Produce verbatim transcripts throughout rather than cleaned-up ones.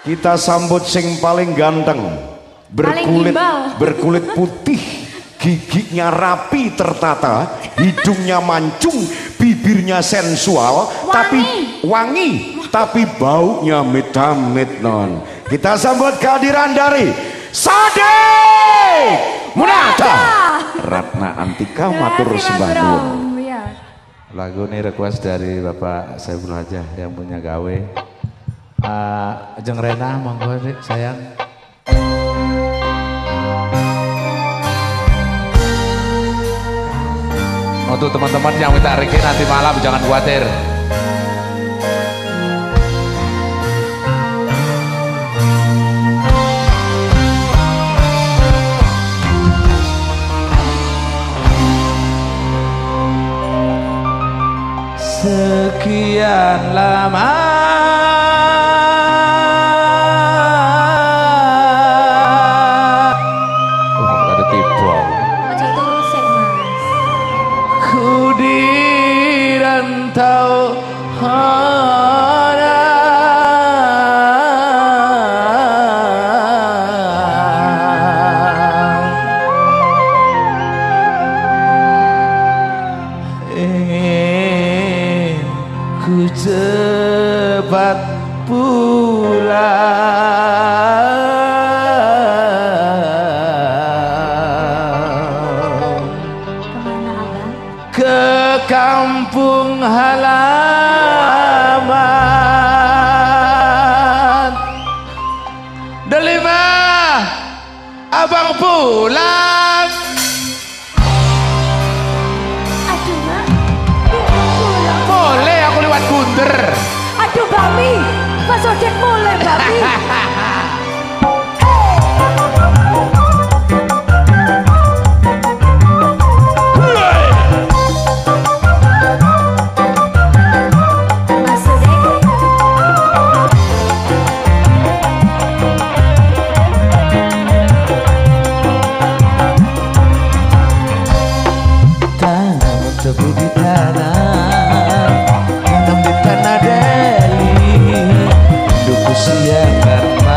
Kita sambut sing paling ganteng, berkulit berkulit putih, giginya rapi tertata, hidungnya mancung, bibirnya sensual, wangi. tapi wangi, tapi baunya mit-mit non. Kita sambut kehadiran dari Sade Munada Ratna Antika matur sembah nuwun. Lagu ini request dari Bapak Saiful Hajah yang punya gawe. Uh, Jeng Rena, monggo sayang. Untuk teman-teman yang minta Riki nanti malam jangan khawatir. Sekian lama tahu hana ingin ku cepat pulang ke kampung halaman. Delima abang pulang. Aduh mak, boleh aku lewat bunder. Aduh Bami, Mas Ojek mulai Bami. Tebu di tanah, tanam di tanah Deli, duku siang karena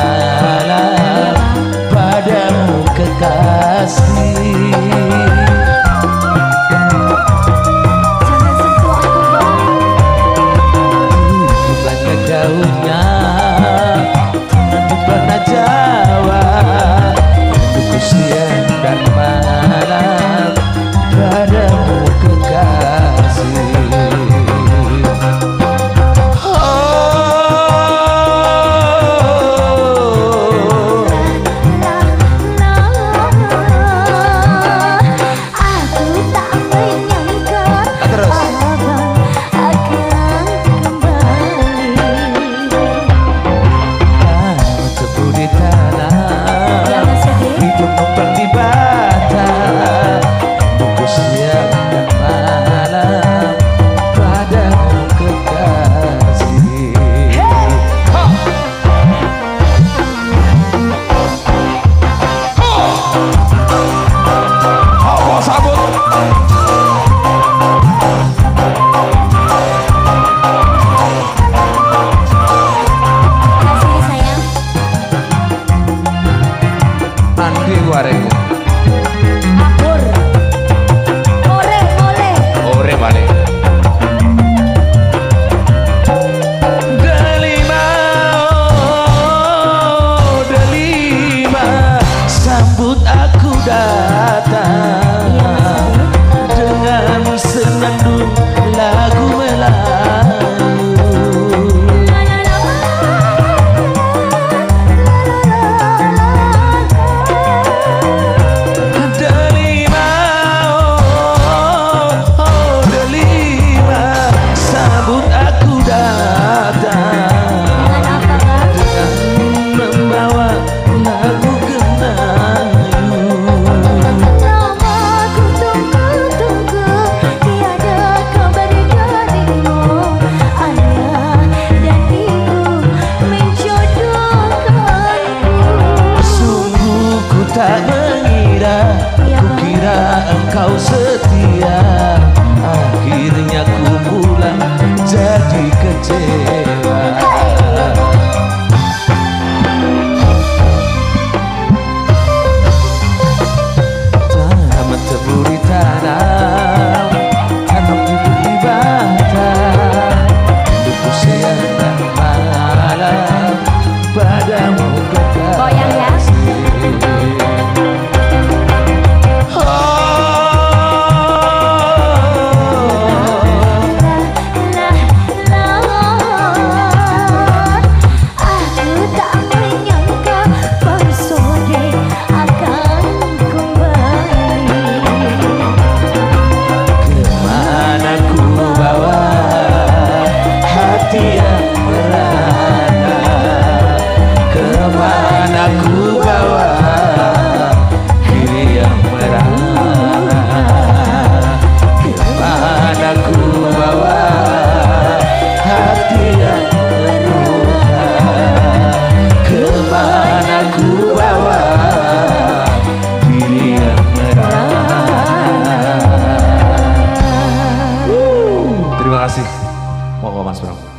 Terima kasih. Monggo Mas Bram.